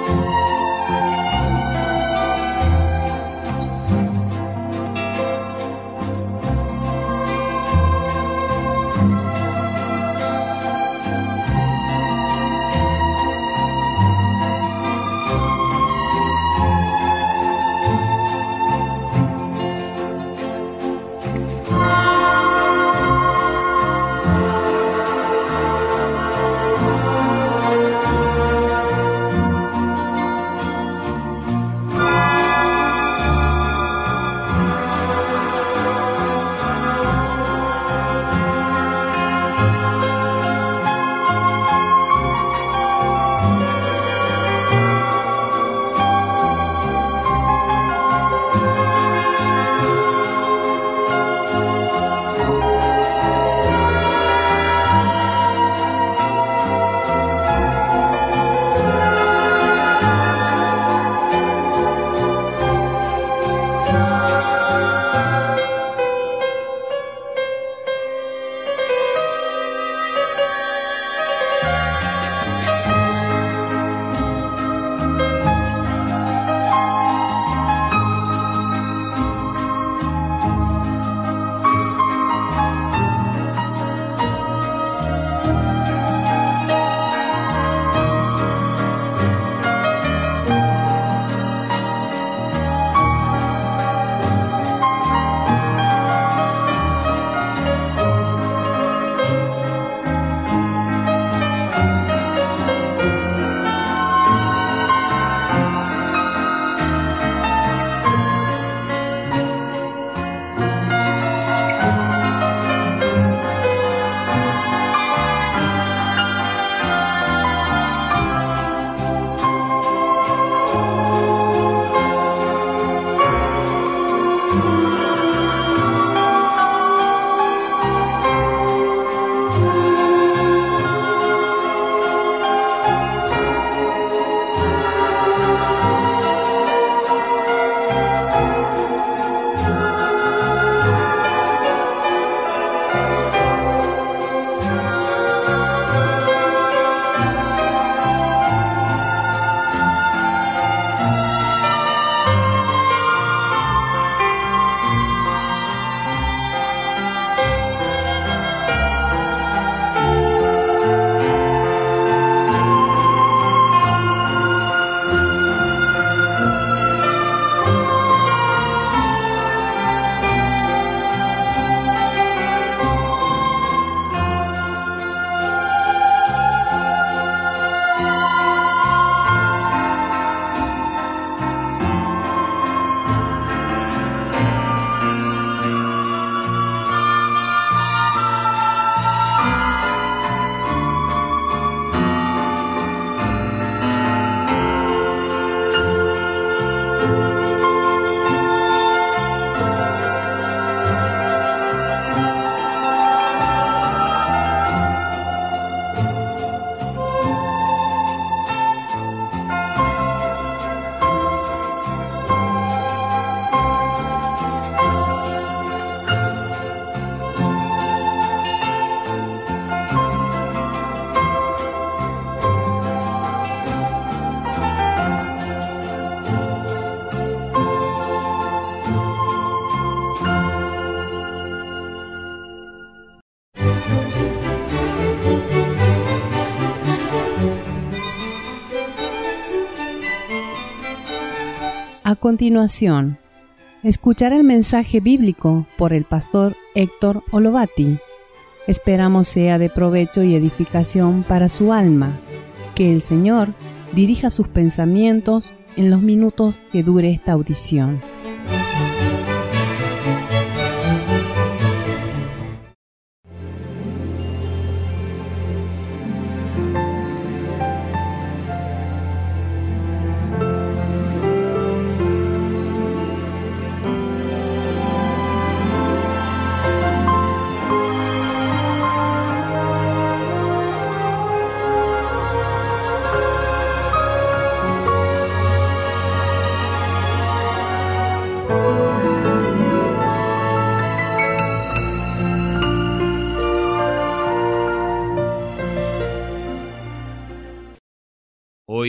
A continuación, escuchar el mensaje bíblico por el pastor Héctor Olovati. Esperamos sea de provecho y edificación para su alma. Que el Señor dirija sus pensamientos en los minutos que dure esta audición.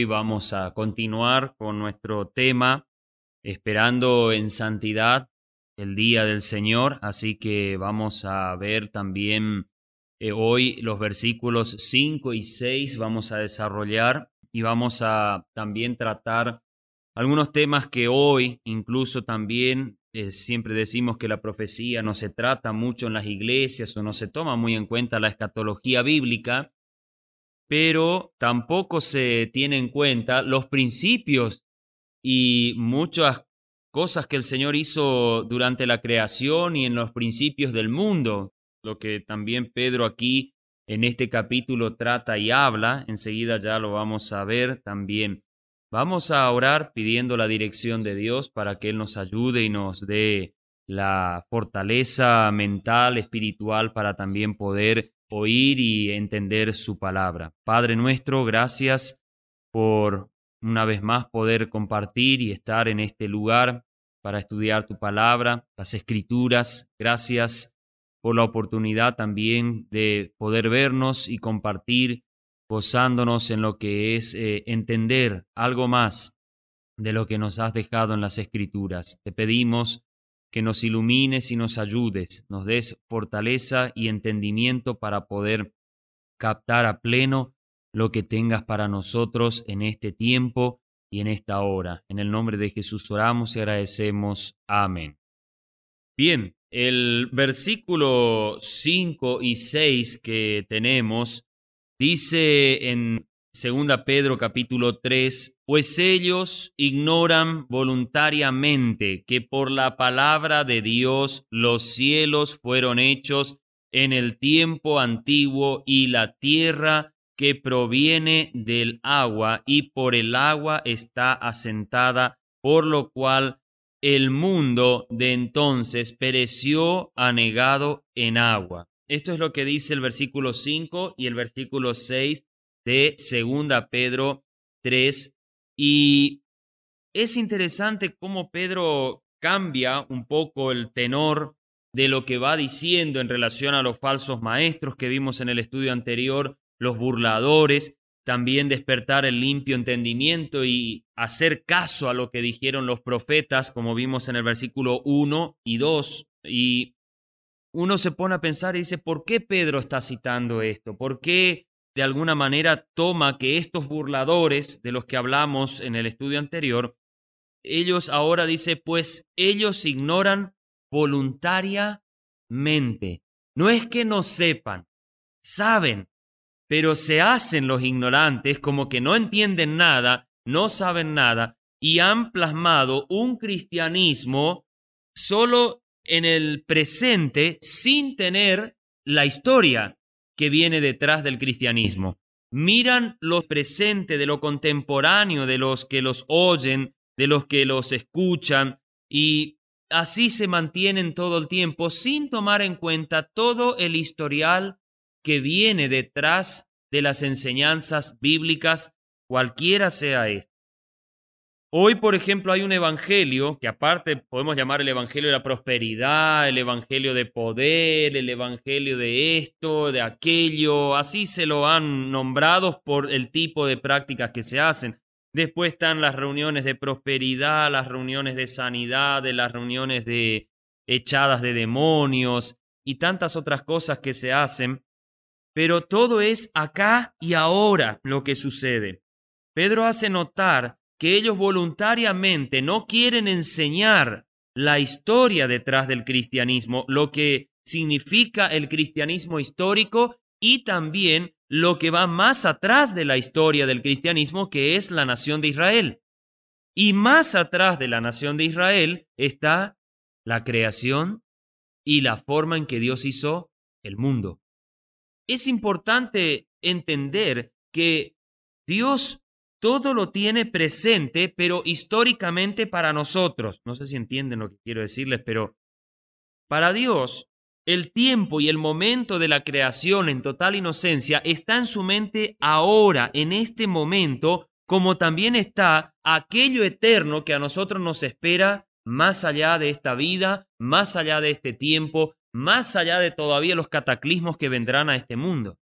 hoy vamos a continuar con nuestro tema, esperando en santidad el día del Señor, así que vamos a ver también hoy los versículos 5 y 6 vamos a desarrollar y vamos a también tratar algunos temas que hoy incluso también siempre decimos que la profecía no se trata mucho en las iglesias o no se toma muy en cuenta la escatología bíblica, pero tampoco se tiene en cuenta los principios y muchas cosas que el Señor hizo durante la creación y en los principios del mundo, lo que también Pedro aquí en este capítulo trata y habla, enseguida ya lo vamos a ver también. Vamos a orar pidiendo la dirección de Dios para que Él nos ayude y nos dé la fortaleza mental, espiritual, para también poder oír y entender su palabra. Padre nuestro, gracias por una vez más poder compartir y estar en este lugar para estudiar tu palabra, las escrituras. Gracias por la oportunidad también de poder vernos y compartir, gozándonos en lo que es entender algo más de lo que nos has dejado en las escrituras. Te pedimos que nos ilumines y nos ayudes, nos des fortaleza y entendimiento para poder captar a pleno lo que tengas para nosotros en este tiempo y en esta hora. En el nombre de Jesús oramos y agradecemos. Amén. Bien, el versículo 5 y 6 que tenemos dice en 2 Pedro capítulo 3, pues ellos ignoran voluntariamente que por la palabra de Dios los cielos fueron hechos en el tiempo antiguo y la tierra que proviene del agua y por el agua está asentada, por lo cual el mundo de entonces pereció anegado en agua. Esto es lo que dice el versículo 5 y el versículo 6 de 2 Pedro 3. Y es interesante cómo Pedro cambia un poco el tenor de lo que va diciendo en relación a los falsos maestros que vimos en el estudio anterior, los burladores, también despertar el limpio entendimiento y hacer caso a lo que dijeron los profetas, como vimos en el versículo 1 y 2. Y uno se pone a pensar y dice, ¿por qué Pedro está citando esto? ¿Por qué de alguna manera toma que estos burladores de los que hablamos en el estudio anterior, ellos ahora dice, pues ellos ignoran voluntariamente? No es que no sepan, saben, pero se hacen los ignorantes como que no entienden nada, no saben nada y han plasmado un cristianismo solo en el presente sin tener la historia que viene detrás del cristianismo. Miran lo presente de lo contemporáneo, de los que los oyen, de los que los escuchan y así se mantienen todo el tiempo sin tomar en cuenta todo el historial que viene detrás de las enseñanzas bíblicas, cualquiera sea esto. Hoy, por ejemplo, hay un evangelio que aparte podemos llamar el evangelio de la prosperidad, el evangelio de poder, el evangelio de esto, de aquello, así se lo han nombrado por el tipo de prácticas que se hacen. Después están las reuniones de prosperidad, las reuniones de sanidad, las reuniones de echadas de demonios y tantas otras cosas que se hacen. Pero todo es acá y ahora lo que sucede. Pedro hace notar que ellos voluntariamente no quieren enseñar la historia detrás del cristianismo, lo que significa el cristianismo histórico y también lo que va más atrás de la historia del cristianismo, que es la nación de Israel. Y más atrás de la nación de Israel está la creación y la forma en que Dios hizo el mundo. Es importante entender que Dios todo lo tiene presente, pero históricamente para nosotros. No sé si entienden lo que quiero decirles, pero para Dios, el tiempo y el momento de la creación en total inocencia está en su mente ahora, en este momento, como también está aquello eterno que a nosotros nos espera más allá de esta vida, más allá de este tiempo, más allá de todavía los cataclismos que vendrán a este mundo.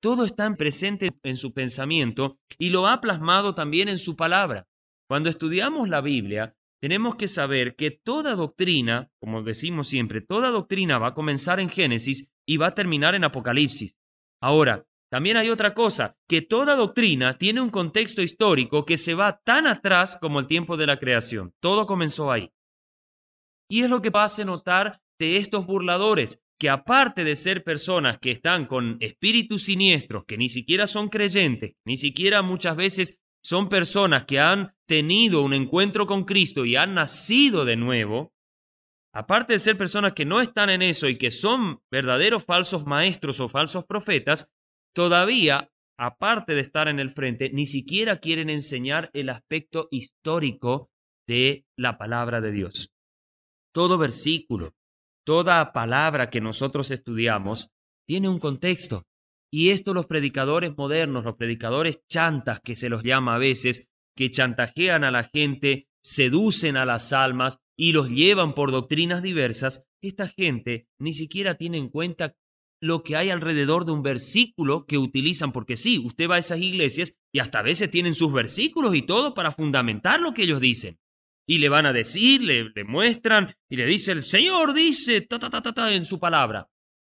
todo está presente en su pensamiento y lo ha plasmado también en su palabra. Cuando estudiamos la Biblia, tenemos que saber que toda doctrina, como decimos siempre, toda doctrina va a comenzar en Génesis y va a terminar en Apocalipsis. Ahora, también hay otra cosa, que toda doctrina tiene un contexto histórico que se va tan atrás como el tiempo de la creación. Todo comenzó ahí. Y es lo que hace notar de estos burladores, que aparte de ser personas que están con espíritus siniestros, que ni siquiera son creyentes, ni siquiera muchas veces son personas que han tenido un encuentro con Cristo y han nacido de nuevo, aparte de ser personas que no están en eso y que son verdaderos falsos maestros o falsos profetas, todavía, aparte de estar en el frente, ni siquiera quieren enseñar el aspecto histórico de la palabra de Dios. Todo versículo, toda palabra que nosotros estudiamos tiene un contexto. Y esto los predicadores modernos, los predicadores chantas que se los llama a veces, que chantajean a la gente, seducen a las almas y los llevan por doctrinas diversas, esta gente ni siquiera tiene en cuenta lo que hay alrededor de un versículo que utilizan, porque sí, usted va a esas iglesias y hasta a veces tienen sus versículos y todo para fundamentar lo que ellos dicen. Y le van a decir, le muestran y le dice, el Señor dice, en su palabra.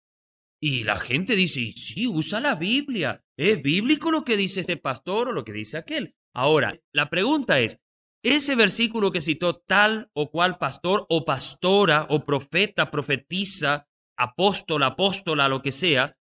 Y la gente dice, sí, usa la Biblia. ¿Es bíblico lo que dice este pastor o lo que dice aquel? Ahora, la pregunta es, ese versículo que citó tal o cual pastor o pastora o profeta, profetisa, apóstola, lo que sea,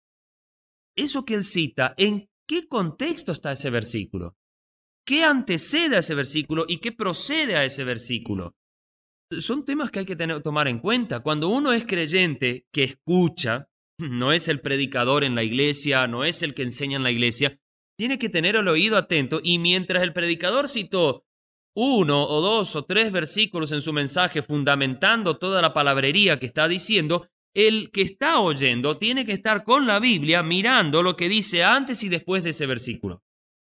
eso que él cita, ¿en qué contexto está ese versículo? ¿Qué antecede a ese versículo y qué procede a ese versículo? Son temas que hay que tomar en cuenta. Cuando uno es creyente que escucha, no es el predicador en la iglesia, no es el que enseña en la iglesia, tiene que tener el oído atento y mientras el predicador citó 1 o 2 o 3 versículos en su mensaje fundamentando toda la palabrería que está diciendo, el que está oyendo tiene que estar con la Biblia mirando lo que dice antes y después de ese versículo.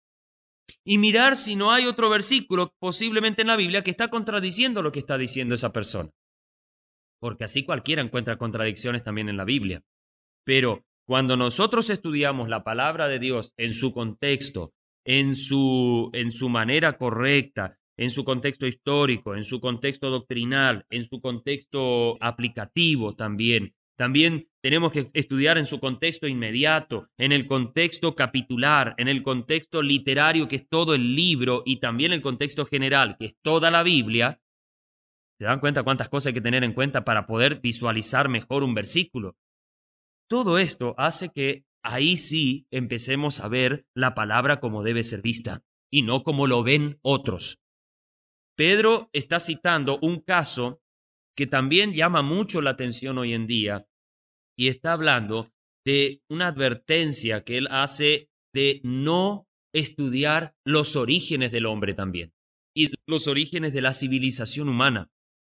Y mirar si no hay otro versículo posiblemente en la Biblia que está contradiciendo lo que está diciendo esa persona. Porque así cualquiera encuentra contradicciones también en la Biblia. Pero cuando nosotros estudiamos la palabra de Dios en su contexto, en su manera correcta, en su contexto histórico, en su contexto doctrinal, en su contexto aplicativo también tenemos que estudiar en su contexto inmediato, en el contexto capitular, en el contexto literario, que es todo el libro, y también el contexto general, que es toda la Biblia. ¿Se dan cuenta cuántas cosas hay que tener en cuenta para poder visualizar mejor un versículo? Todo esto hace que ahí sí empecemos a ver la palabra como debe ser vista y no como lo ven otros. Pedro está citando un caso que también llama mucho la atención hoy en día y está hablando de una advertencia que él hace de no estudiar los orígenes del hombre también y los orígenes de la civilización humana.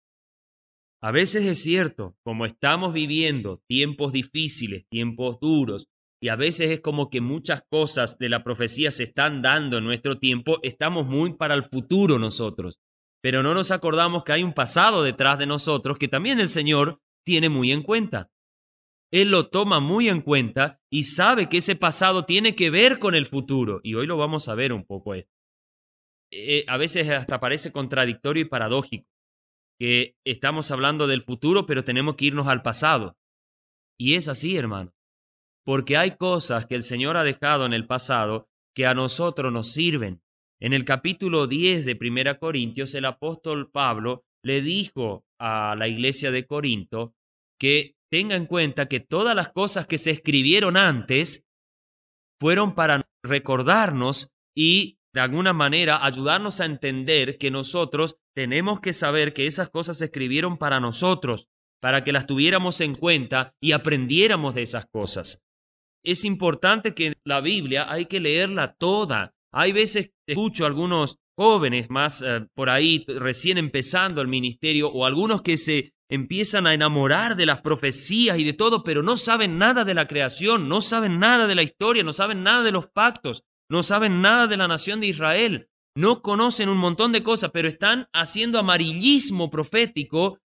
A veces es cierto, como estamos viviendo tiempos difíciles, tiempos duros, y a veces es como que muchas cosas de la profecía se están dando en nuestro tiempo, estamos muy para el futuro nosotros, pero no nos acordamos que hay un pasado detrás de nosotros que también el Señor tiene muy en cuenta. Él lo toma muy en cuenta y sabe que ese pasado tiene que ver con el futuro, y hoy lo vamos a ver un poco esto. A veces hasta parece contradictorio y paradójico, que estamos hablando del futuro, pero tenemos que irnos al pasado. Y es así, hermano, porque hay cosas que el Señor ha dejado en el pasado que a nosotros nos sirven. En el capítulo 10 de 1 Corintios, el apóstol Pablo le dijo a la iglesia de Corinto que tenga en cuenta que todas las cosas que se escribieron antes fueron para recordarnos y de alguna manera ayudarnos a entender que nosotros tenemos que saber que esas cosas se escribieron para nosotros, para que las tuviéramos en cuenta y aprendiéramos de esas cosas. Es importante que la Biblia hay que leerla toda. Hay veces que escucho a algunos jóvenes más por ahí recién empezando el ministerio o algunos que se empiezan a enamorar de las profecías y de todo, pero no saben nada de la creación, no saben nada de la historia, no saben nada de los pactos, no saben nada de la nación de Israel, no conocen un montón de cosas, pero están haciendo amarillismo profético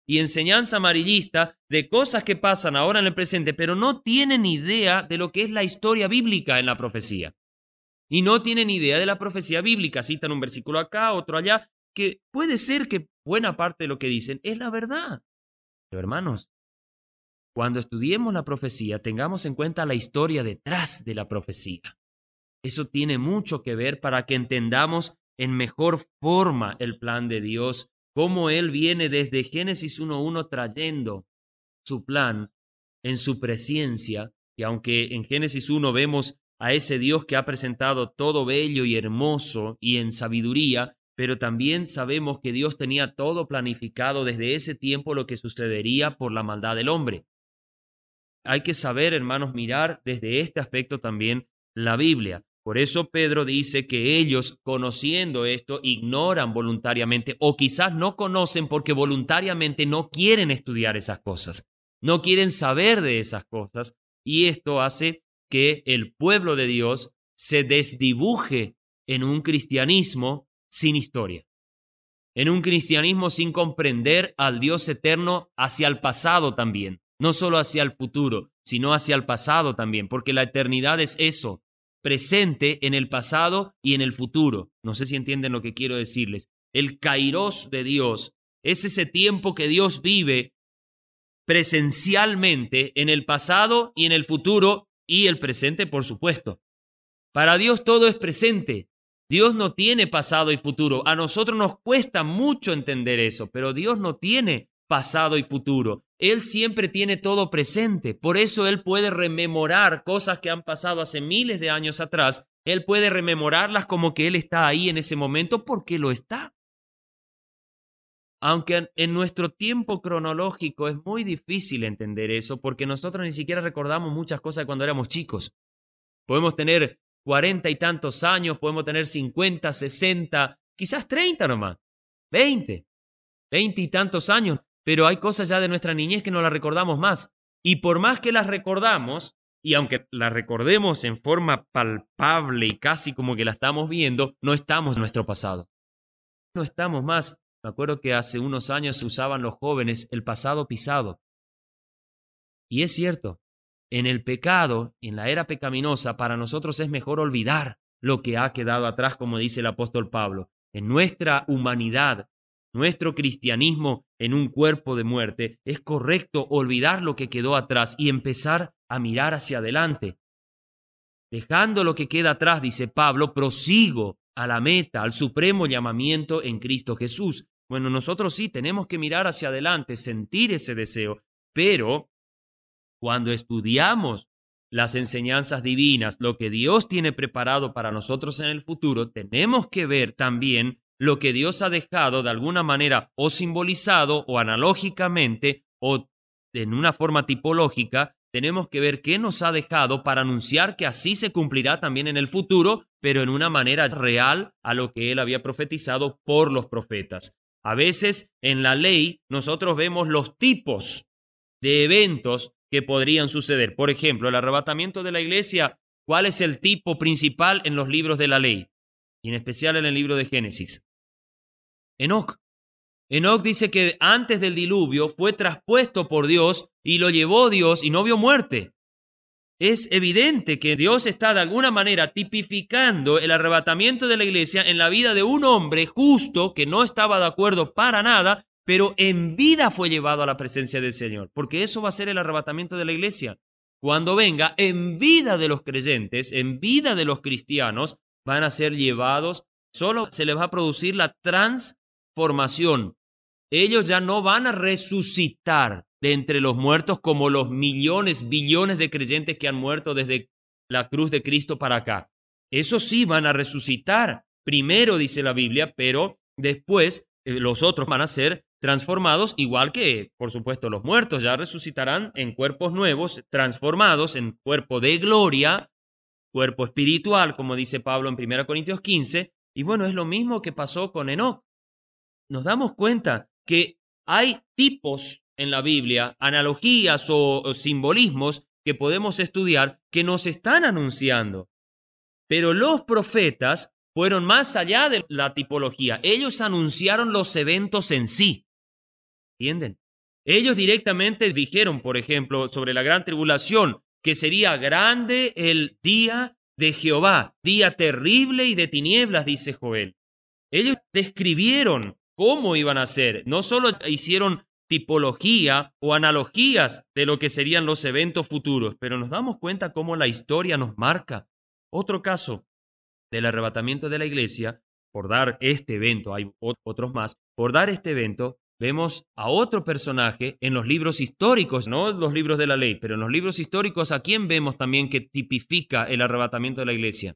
y enseñanza amarillista de cosas que pasan ahora en el presente, pero no tienen idea de lo que es la historia bíblica en la profecía. Y no tienen idea de la profecía bíblica. Citan un versículo acá, otro allá, que puede ser que buena parte de lo que dicen es la verdad. Pero hermanos, cuando estudiemos la profecía, tengamos en cuenta la historia detrás de la profecía. Eso tiene mucho que ver para que entendamos en mejor forma el plan de Dios, cómo Él viene desde Génesis 1:1 trayendo su plan en su presencia, que aunque en Génesis 1 vemos a ese Dios que ha presentado todo bello y hermoso y en sabiduría, pero también sabemos que Dios tenía todo planificado desde ese tiempo lo que sucedería por la maldad del hombre. Hay que saber, hermanos, mirar desde este aspecto también la Biblia. Por eso Pedro dice que ellos, conociendo esto, ignoran voluntariamente o quizás no conocen porque voluntariamente no quieren estudiar esas cosas, no quieren saber de esas cosas, y esto hace que el pueblo de Dios se desdibuje en un cristianismo sin historia, en un cristianismo sin comprender al Dios eterno hacia el pasado también, no solo hacia el futuro, sino hacia el pasado también, porque la eternidad es eso, presente en el pasado y en el futuro. No sé si entienden lo que quiero decirles. El kairos de Dios es ese tiempo que Dios vive presencialmente en el pasado y en el futuro y el presente, por supuesto. Para Dios todo es presente. Dios no tiene pasado y futuro. A nosotros nos cuesta mucho entender eso, pero Dios no tiene pasado y futuro. Él siempre tiene todo presente. Por eso Él puede rememorar cosas que han pasado hace miles de años atrás. Él puede rememorarlas como que Él está ahí en ese momento porque lo está. Aunque en nuestro tiempo cronológico es muy difícil entender eso porque nosotros ni siquiera recordamos muchas cosas de cuando éramos chicos. Podemos tener 40 y tantos años, podemos tener 50, 60, quizás 30 nomás, 20 y tantos años, pero hay cosas ya de nuestra niñez que no las recordamos más. Y por más que las recordamos, y aunque las recordemos en forma palpable y casi como que la estamos viendo, no estamos en nuestro pasado. No estamos más. Me acuerdo que hace unos años usaban los jóvenes el pasado pisado. Y es cierto, en el pecado, en la era pecaminosa, para nosotros es mejor olvidar lo que ha quedado atrás, como dice el apóstol Pablo. En nuestra humanidad, nuestro cristianismo en un cuerpo de muerte, es correcto olvidar lo que quedó atrás y empezar a mirar hacia adelante. Dejando lo que queda atrás, dice Pablo, prosigo a la meta, al supremo llamamiento en Cristo Jesús. Bueno, nosotros sí tenemos que mirar hacia adelante, sentir ese deseo, pero cuando estudiamos las enseñanzas divinas, lo que Dios tiene preparado para nosotros en el futuro, tenemos que ver también lo que Dios ha dejado de alguna manera o simbolizado o analógicamente o en una forma tipológica. Tenemos que ver qué nos ha dejado para anunciar que así se cumplirá también en el futuro, pero en una manera real a lo que Él había profetizado por los profetas. A veces en la ley nosotros vemos los tipos de eventos que podrían suceder. Por ejemplo, el arrebatamiento de la iglesia, ¿cuál es el tipo principal en los libros de la ley? Y en especial en el libro de Génesis. Enoc. Enoc dice que antes del diluvio fue traspuesto por Dios y lo llevó Dios y no vio muerte. Es evidente que Dios está de alguna manera tipificando el arrebatamiento de la iglesia en la vida de un hombre justo que no estaba de acuerdo para nada, pero en vida fue llevado a la presencia del Señor, porque eso va a ser el arrebatamiento de la iglesia. Cuando venga, en vida de los creyentes, en vida de los cristianos, van a ser llevados, solo se les va a producir la transformación. Ellos ya no van a resucitar de entre los muertos como los millones, billones de creyentes que han muerto desde la cruz de Cristo para acá. Eso sí van a resucitar. Primero, dice la Biblia, pero después los otros van a ser transformados, igual que, por supuesto, los muertos ya resucitarán en cuerpos nuevos, transformados en cuerpo de gloria, cuerpo espiritual, como dice Pablo en 1 Corintios 15. Y bueno, es lo mismo que pasó con Enoc. Nos damos cuenta que hay tipos en la Biblia, analogías o simbolismos que podemos estudiar que nos están anunciando. Pero los profetas fueron más allá de la tipología. Ellos anunciaron los eventos en sí. ¿Entienden? Ellos directamente dijeron, por ejemplo, sobre la gran tribulación, que sería grande el día de Jehová, día terrible y de tinieblas, dice Joel. Ellos describieron cómo iban a ser, no solo hicieron tipología o analogías de lo que serían los eventos futuros, pero nos damos cuenta cómo la historia nos marca. Otro caso del arrebatamiento de la iglesia, por dar este evento, hay otros más, por dar este evento, vemos a otro personaje en los libros históricos, no los libros de la ley, pero en los libros históricos, ¿a quién vemos también que tipifica el arrebatamiento de la iglesia?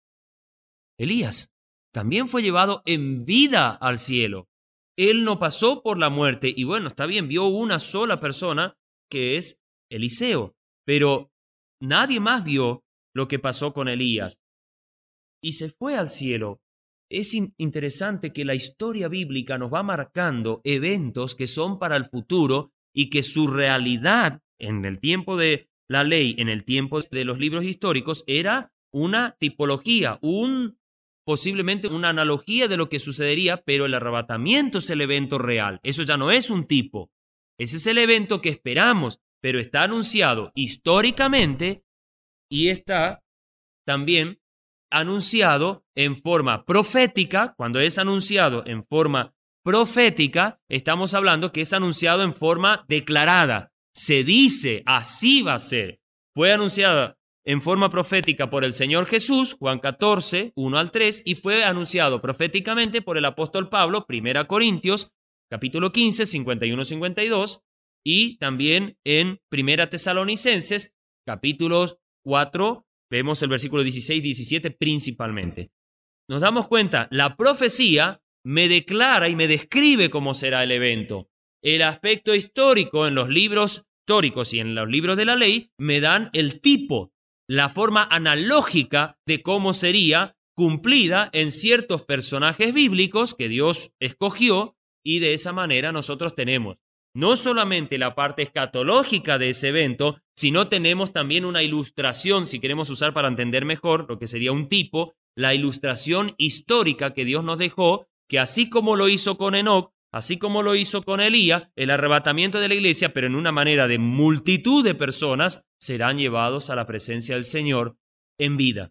Elías. También fue llevado en vida al cielo. Él no pasó por la muerte y bueno, está bien, vio una sola persona que es Eliseo, pero nadie más vio lo que pasó con Elías y se fue al cielo. Es interesante que la historia bíblica nos va marcando eventos que son para el futuro y que su realidad en el tiempo de la ley, en el tiempo de los libros históricos, era una tipología, posiblemente una analogía de lo que sucedería, pero el arrebatamiento es el evento real. Eso ya no es un tipo. Ese es el evento que esperamos, pero está anunciado históricamente y está también anunciado en forma profética. Cuando es anunciado en forma profética, estamos hablando que es anunciado en forma declarada. Se dice, así va a ser. Fue anunciada en forma profética por el Señor Jesús, Juan 14, 1 al 3, y fue anunciado proféticamente por el apóstol Pablo, 1 Corintios, capítulo 15, 51-52, y también en 1 Tesalonicenses, capítulo 4, vemos el versículo 16-17 principalmente. Nos damos cuenta, la profecía me declara y me describe cómo será el evento. El aspecto histórico en los libros históricos y en los libros de la ley me dan el tipo, la forma analógica de cómo sería cumplida en ciertos personajes bíblicos que Dios escogió, y de esa manera nosotros tenemos no solamente la parte escatológica de ese evento, sino tenemos también una ilustración, si queremos usar para entender mejor lo que sería un tipo, la ilustración histórica que Dios nos dejó, que así como lo hizo con Enoc, así como lo hizo con Elías, el arrebatamiento de la iglesia, pero en una manera de multitud de personas, serán llevados a la presencia del Señor en vida.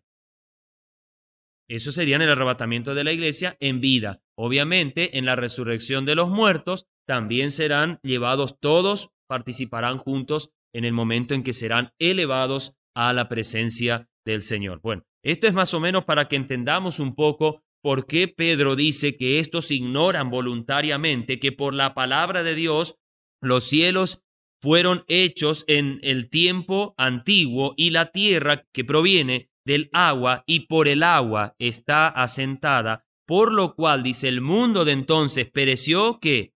Eso sería en el arrebatamiento de la iglesia en vida. Obviamente, en la resurrección de los muertos, también serán llevados todos, participarán juntos en el momento en que serán elevados a la presencia del Señor. Bueno, esto es más o menos para que entendamos un poco por qué Pedro dice que estos ignoran voluntariamente que por la palabra de Dios los cielos fueron hechos en el tiempo antiguo y la tierra que proviene del agua y por el agua está asentada, por lo cual, dice, el mundo de entonces pereció, ¿qué?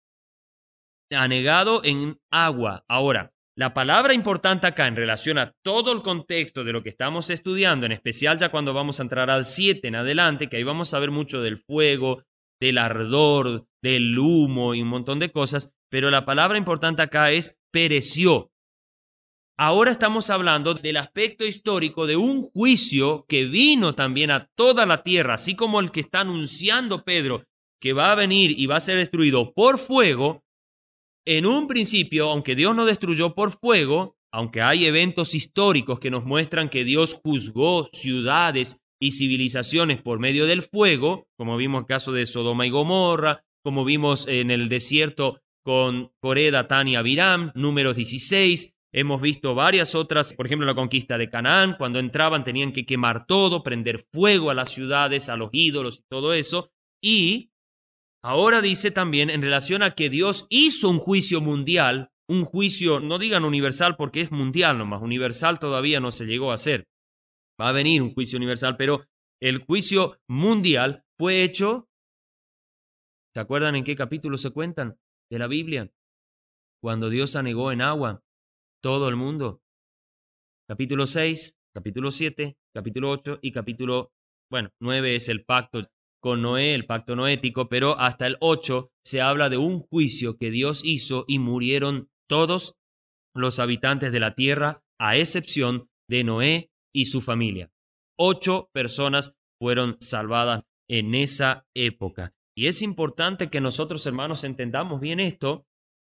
Anegado en agua. Ahora, la palabra importante acá en relación a todo el contexto de lo que estamos estudiando, en especial ya cuando vamos a entrar al 7 en adelante, que ahí vamos a ver mucho del fuego, del ardor, del humo y un montón de cosas, pero la palabra importante acá es pereció. Ahora estamos hablando del aspecto histórico de un juicio que vino también a toda la tierra, así como el que está anunciando Pedro, que va a venir y va a ser destruido por fuego. En un principio, aunque Dios no destruyó por fuego, aunque hay eventos históricos que nos muestran que Dios juzgó ciudades y civilizaciones por medio del fuego, como vimos en el caso de Sodoma y Gomorra, como vimos en el desierto con Coré, Datán y Abiram, Números 16, hemos visto varias otras, por ejemplo, la conquista de Canaán, cuando entraban tenían que quemar todo, prender fuego a las ciudades, a los ídolos y todo eso, y ahora dice también en relación a que Dios hizo un juicio mundial, un juicio, no digan universal porque es mundial nomás, universal todavía no se llegó a hacer. Va a venir un juicio universal, pero el juicio mundial fue hecho, ¿se acuerdan en qué capítulo se cuentan de la Biblia? Cuando Dios anegó en agua todo el mundo. Capítulo 6, capítulo 7, capítulo 8 y capítulo, 9 es el pacto con Noé, el pacto noético, pero hasta el 8 se habla de un juicio que Dios hizo y murieron todos los habitantes de la tierra, a excepción de Noé y su familia. 8 personas fueron salvadas en esa época. Y es importante que nosotros, hermanos, entendamos bien esto,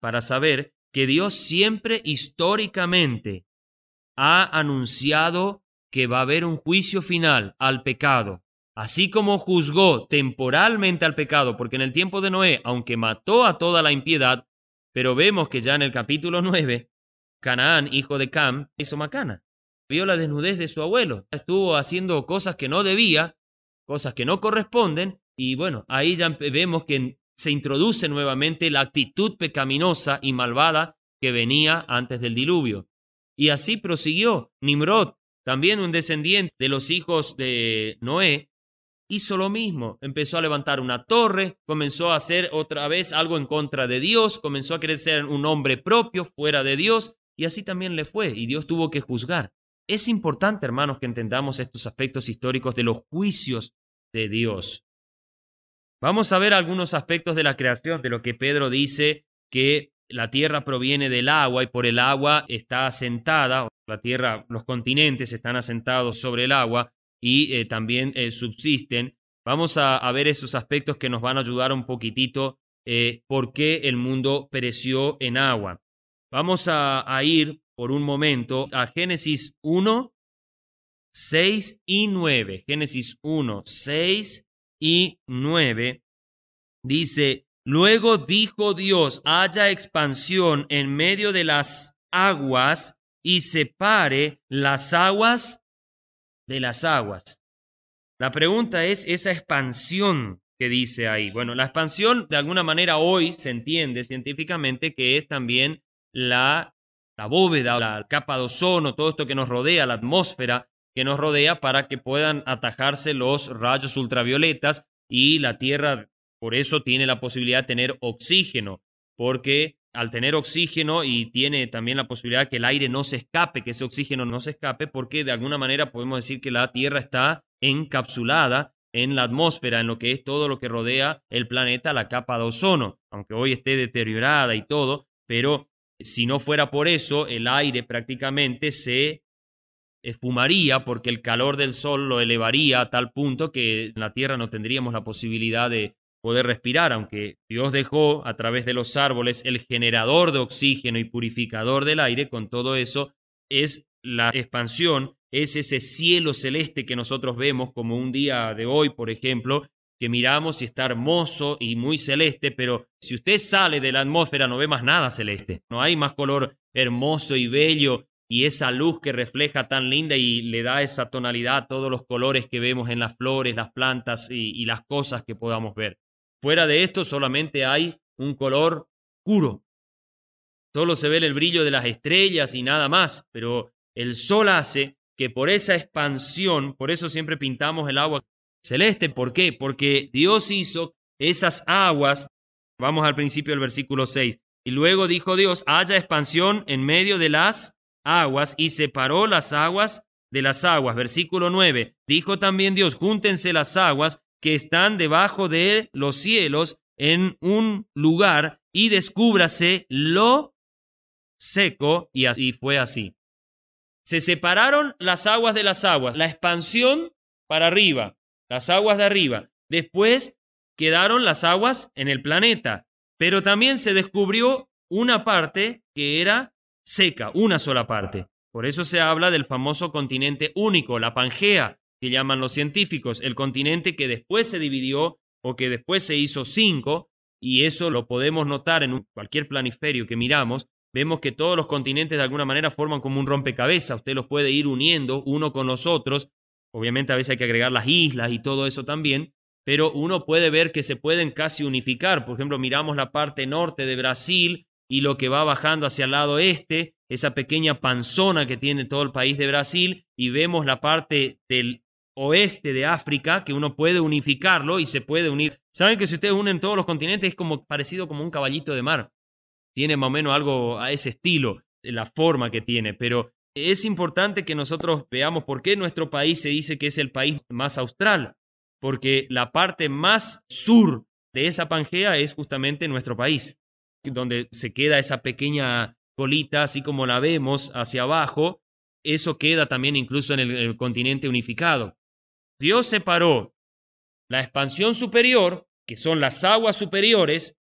para saber que Dios siempre históricamente ha anunciado que va a haber un juicio final al pecado. Así como juzgó temporalmente al pecado, porque en el tiempo de Noé, aunque mató a toda la impiedad, pero vemos que ya en el capítulo 9, Canaán, hijo de Cam, hizo macana. Vio la desnudez de su abuelo. Estuvo haciendo cosas que no debía, cosas que no corresponden, y bueno, ahí ya vemos que se introduce nuevamente la actitud pecaminosa y malvada que venía antes del diluvio. Y así prosiguió. Nimrod, también un descendiente de los hijos de Noé, hizo lo mismo. Empezó a levantar una torre, comenzó a hacer otra vez algo en contra de Dios, comenzó a querer ser un hombre propio fuera de Dios, y así también le fue, y Dios tuvo que juzgar. Es importante, hermanos, que entendamos estos aspectos históricos de los juicios de Dios. Vamos a ver algunos aspectos de la creación, de lo que Pedro dice que la tierra proviene del agua y por el agua está asentada, la tierra, los continentes están asentados sobre el agua y también subsisten. Vamos a ver esos aspectos que nos van a ayudar un poquitito por qué el mundo pereció en agua. Vamos a ir por un momento a Génesis 1, 6 y 9. Génesis 1, 6 y 9 dice: luego dijo Dios, haya expansión en medio de las aguas y separe las aguas de las aguas. La pregunta es esa expansión que dice ahí. Bueno, la expansión de alguna manera hoy se entiende científicamente que es también la bóveda, la capa de ozono, todo esto que nos rodea, la atmósfera que nos rodea para que puedan atajarse los rayos ultravioletas y la Tierra por eso tiene la posibilidad de tener oxígeno, porque al tener oxígeno y tiene también la posibilidad que el aire no se escape, que ese oxígeno no se escape, porque de alguna manera podemos decir que la Tierra está encapsulada en la atmósfera, en lo que es todo lo que rodea el planeta, la capa de ozono, aunque hoy esté deteriorada y todo, pero si no fuera por eso, el aire prácticamente se esfumaría porque el calor del sol lo elevaría a tal punto que en la Tierra no tendríamos la posibilidad de poder respirar, aunque Dios dejó a través de los árboles el generador de oxígeno y purificador del aire. Con todo eso es la expansión, es ese cielo celeste que nosotros vemos como un día de hoy, por ejemplo, que miramos y está hermoso y muy celeste, pero si usted sale de la atmósfera no ve más nada celeste, no hay más color hermoso y bello y esa luz que refleja tan linda y le da esa tonalidad a todos los colores que vemos en las flores, las plantas y las cosas que podamos ver. Fuera de esto solamente hay un color oscuro. Solo se ve el brillo de las estrellas y nada más, pero el sol hace que por esa expansión, por eso siempre pintamos el agua celeste. ¿Por qué? Porque Dios hizo esas aguas. Vamos al principio del versículo 6. Y luego dijo Dios, haya expansión en medio de las aguas y separó las aguas de las aguas. Versículo 9. Dijo también Dios, júntense las aguas que están debajo de los cielos en un lugar y descúbrase lo seco, y así fue así. Se separaron las aguas de las aguas, la expansión para arriba, las aguas de arriba. Después quedaron las aguas en el planeta, pero también se descubrió una parte que era seca, una sola parte. Por eso se habla del famoso continente único, la Pangea, que llaman los científicos, el continente que después se dividió o que después se hizo 5, y eso lo podemos notar en cualquier planiferio que miramos. Vemos que todos los continentes de alguna manera forman como un rompecabezas, usted los puede ir uniendo uno con los otros, obviamente a veces hay que agregar las islas y todo eso también, pero uno puede ver que se pueden casi unificar. Por ejemplo, miramos la parte norte de Brasil y lo que va bajando hacia el lado este, esa pequeña panzona que tiene todo el país de Brasil, y vemos la parte del oeste de África, que uno puede unificarlo y se puede unir. ¿Saben que si ustedes unen todos los continentes es como parecido como un caballito de mar? Tiene más o menos algo a ese estilo, la forma que tiene, pero es importante que nosotros veamos por qué nuestro país se dice que es el país más austral, porque la parte más sur de esa Pangea es justamente nuestro país, donde se queda esa pequeña colita, así como la vemos hacia abajo, eso queda también incluso en el continente unificado. Dios separó la expansión superior, que son las aguas superiores,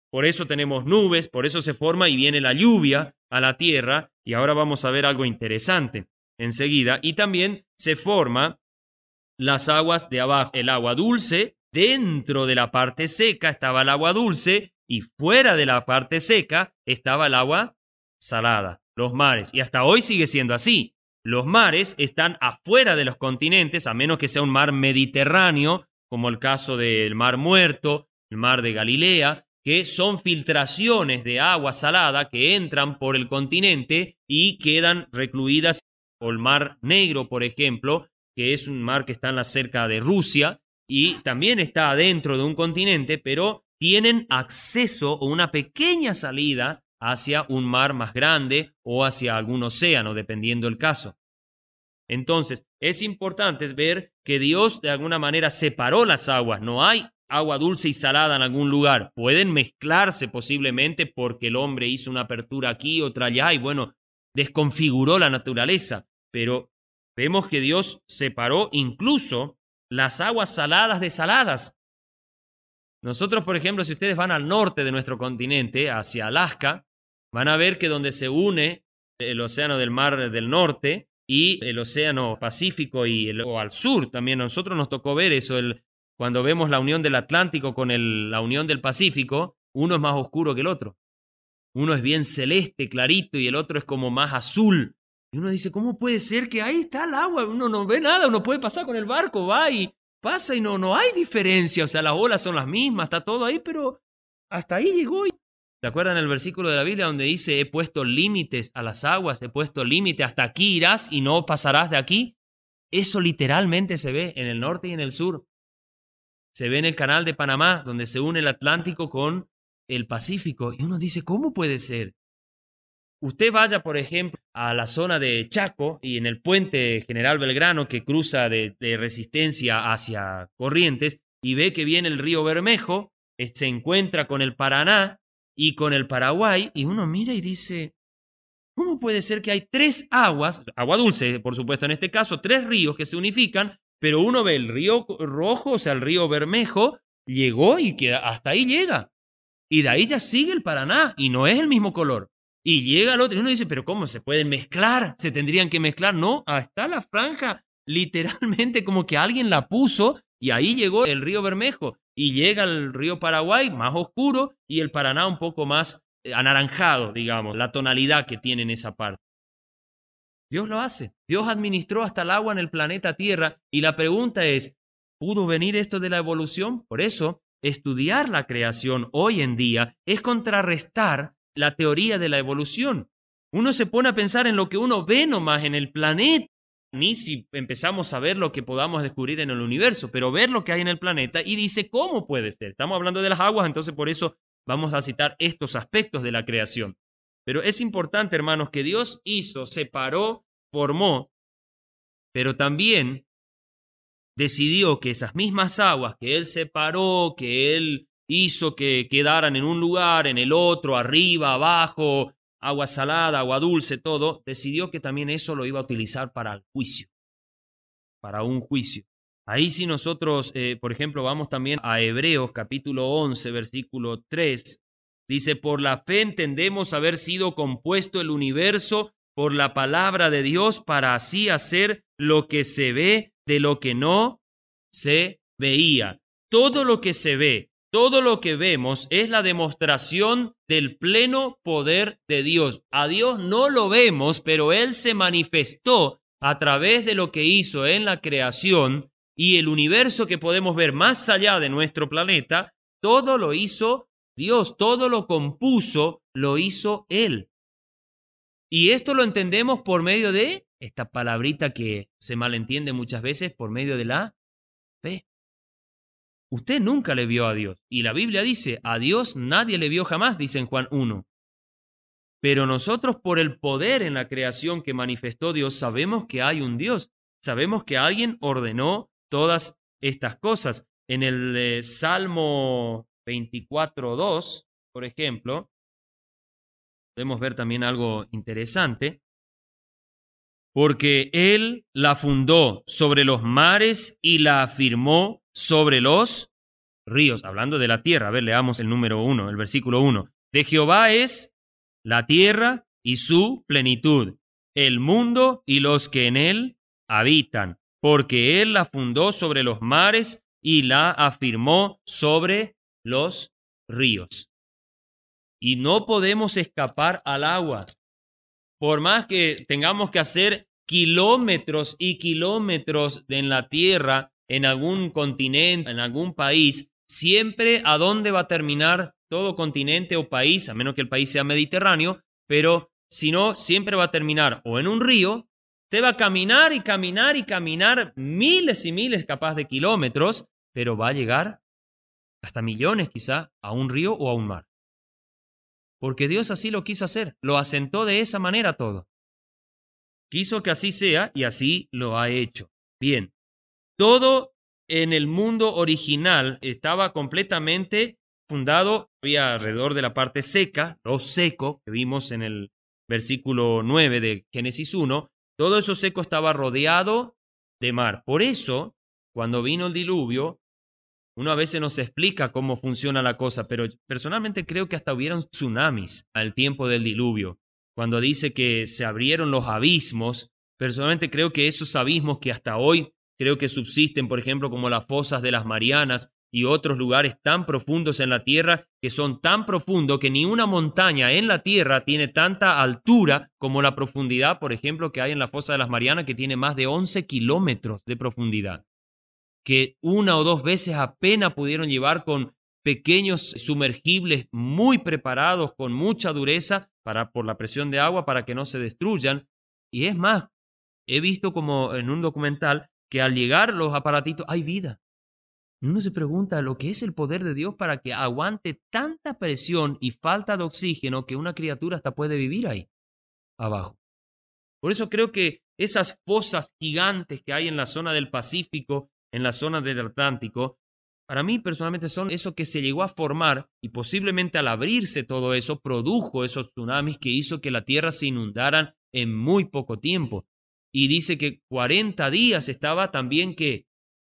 por eso tenemos nubes, por eso se forma y viene la lluvia a la tierra, y ahora vamos a ver algo interesante enseguida, y también se forma las aguas de abajo, el agua dulce, dentro de la parte seca estaba el agua dulce, y fuera de la parte seca estaba el agua salada, los mares, y hasta hoy sigue siendo así. Los mares están afuera de los continentes, a menos que sea un mar Mediterráneo, como el caso del Mar Muerto, el mar de Galilea, que son filtraciones de agua salada que entran por el continente y quedan recluidas, o el Mar Negro, por ejemplo, que es un mar que está cerca de Rusia y también está adentro de un continente, pero tienen acceso o una pequeña salida hacia un mar más grande o hacia algún océano, dependiendo el caso. Entonces, es importante ver que Dios de alguna manera separó las aguas. No hay agua dulce y salada en algún lugar. Pueden mezclarse posiblemente porque el hombre hizo una apertura aquí, otra allá, y bueno, desconfiguró la naturaleza. Pero vemos que Dios separó incluso las aguas saladas de saladas. Nosotros, por ejemplo, si ustedes van al norte de nuestro continente, hacia Alaska, van a ver que donde se une el océano del Mar del Norte y el océano Pacífico o al sur también, nosotros nos tocó ver eso, cuando vemos la unión del Atlántico con la unión del Pacífico, uno es más oscuro que el otro. Uno es bien celeste, clarito, y el otro es como más azul. Y uno dice, ¿cómo puede ser que ahí está el agua? Uno no ve nada, uno puede pasar con el barco, va y pasa y no hay diferencia. O sea, las olas son las mismas, está todo ahí, pero hasta ahí llegó. ¿Se acuerdan el versículo de la Biblia donde dice, he puesto límites a las aguas, he puesto límite, hasta aquí irás y no pasarás de aquí? Eso literalmente se ve en el norte y en el sur. Se ve en el canal de Panamá, donde se une el Atlántico con el Pacífico. Y uno dice, ¿cómo puede ser? Usted vaya, por ejemplo, a la zona de Chaco y en el puente General Belgrano que cruza de Resistencia hacia Corrientes y ve que viene el río Bermejo, se encuentra con el Paraná y con el Paraguay, y uno mira y dice, ¿cómo puede ser que hay tres aguas, agua dulce, por supuesto en este caso, tres ríos que se unifican, pero uno ve el río Rojo, o sea, el río Bermejo, llegó y que hasta ahí llega, y de ahí ya sigue el Paraná, y no es el mismo color, y llega al otro, y uno dice, pero ¿cómo se pueden mezclar? ¿Se tendrían que mezclar? No, está la franja, literalmente como que alguien la puso, y ahí llegó el río Bermejo, y llega el río Paraguay, más oscuro, y el Paraná un poco más anaranjado, digamos, la tonalidad que tiene en esa parte. Dios lo hace. Dios administró hasta el agua en el planeta Tierra, y la pregunta es, ¿pudo venir esto de la evolución? Por eso, estudiar la creación hoy en día es contrarrestar la teoría de la evolución. Uno se pone a pensar en lo que uno ve nomás en el planeta, ni si empezamos a ver lo que podamos descubrir en el universo, pero ver lo que hay en el planeta y dice, ¿cómo puede ser? Estamos hablando de las aguas, entonces por eso vamos a citar estos aspectos de la creación. Pero es importante, hermanos, que Dios hizo, separó, formó, pero también decidió que esas mismas aguas que Él separó, que Él hizo que quedaran en un lugar, en el otro, arriba, abajo, agua salada, agua dulce, todo, decidió que también eso lo iba a utilizar para el juicio, para un juicio. Ahí si nosotros, por ejemplo, vamos también a Hebreos capítulo 11, versículo 3, dice, por la fe entendemos haber sido compuesto el universo por la palabra de Dios para así hacer lo que se ve de lo que no se veía. Todo lo que se ve, todo lo que vemos es la demostración del pleno poder de Dios. A Dios no lo vemos, pero Él se manifestó a través de lo que hizo en la creación, y el universo que podemos ver más allá de nuestro planeta, todo lo hizo Dios, todo lo compuso, lo hizo Él. Y esto lo entendemos por medio de esta palabrita que se malentiende muchas veces, por medio de la fe. Usted nunca le vio a Dios. Y la Biblia dice, a Dios nadie le vio jamás, dice en Juan 1. Pero nosotros por el poder en la creación que manifestó Dios, sabemos que hay un Dios. Sabemos que alguien ordenó todas estas cosas. En el Salmo 24:2, por ejemplo, podemos ver también algo interesante. Porque Él la fundó sobre los mares y la afirmó sobre los ríos, hablando de la tierra. A ver, leamos el número 1, el versículo 1. De Jehová es la tierra y su plenitud, el mundo y los que en él habitan, porque él la fundó sobre los mares y la afirmó sobre los ríos. Y no podemos escapar al agua. Por más que tengamos que hacer kilómetros y kilómetros en la tierra, en algún continente, en algún país, siempre a dónde va a terminar todo continente o país, a menos que el país sea mediterráneo, pero si no, siempre va a terminar o en un río. Usted va a caminar y caminar y caminar miles y miles capaz de kilómetros, pero va a llegar hasta millones quizá a un río o a un mar. Porque Dios así lo quiso hacer, lo asentó de esa manera todo. Quiso que así sea y así lo ha hecho. Bien, todo en el mundo original estaba completamente fundado, había alrededor de la parte seca, lo seco que vimos en el versículo 9 de Génesis 1, todo eso seco estaba rodeado de mar. Por eso, cuando vino el diluvio, uno a veces no se explica cómo funciona la cosa, pero personalmente creo que hasta hubieron tsunamis al tiempo del diluvio. Cuando dice que se abrieron los abismos, personalmente creo que esos abismos que hasta hoy creo que subsisten, por ejemplo, como las fosas de las Marianas y otros lugares tan profundos en la tierra, que son tan profundos que ni una montaña en la tierra tiene tanta altura como la profundidad, por ejemplo, que hay en la fosa de las Marianas, que tiene más de 11 kilómetros de profundidad, que una o dos veces apenas pudieron llevar con pequeños sumergibles muy preparados, con mucha dureza por la presión de agua para que no se destruyan. Y es más, he visto como en un documental que al llegar los aparatitos hay vida. Uno se pregunta lo que es el poder de Dios para que aguante tanta presión y falta de oxígeno que una criatura hasta puede vivir ahí abajo. Por eso creo que esas fosas gigantes que hay en la zona del Pacífico, en la zona del Atlántico, para mí personalmente son eso que se llegó a formar y posiblemente al abrirse todo eso produjo esos tsunamis que hizo que la tierra se inundara en muy poco tiempo. Y dice que 40 días estaba también que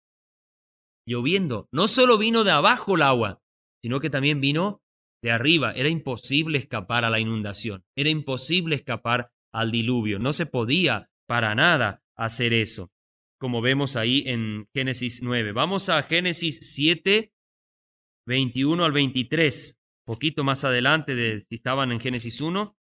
lloviendo. No solo vino de abajo el agua, sino que también vino de arriba. Era imposible escapar a la inundación. Era imposible escapar al diluvio. No se podía para nada hacer eso, como vemos ahí en Génesis 9. Vamos a Génesis 7, 21 al 23, poquito más adelante de si estaban en Génesis 1.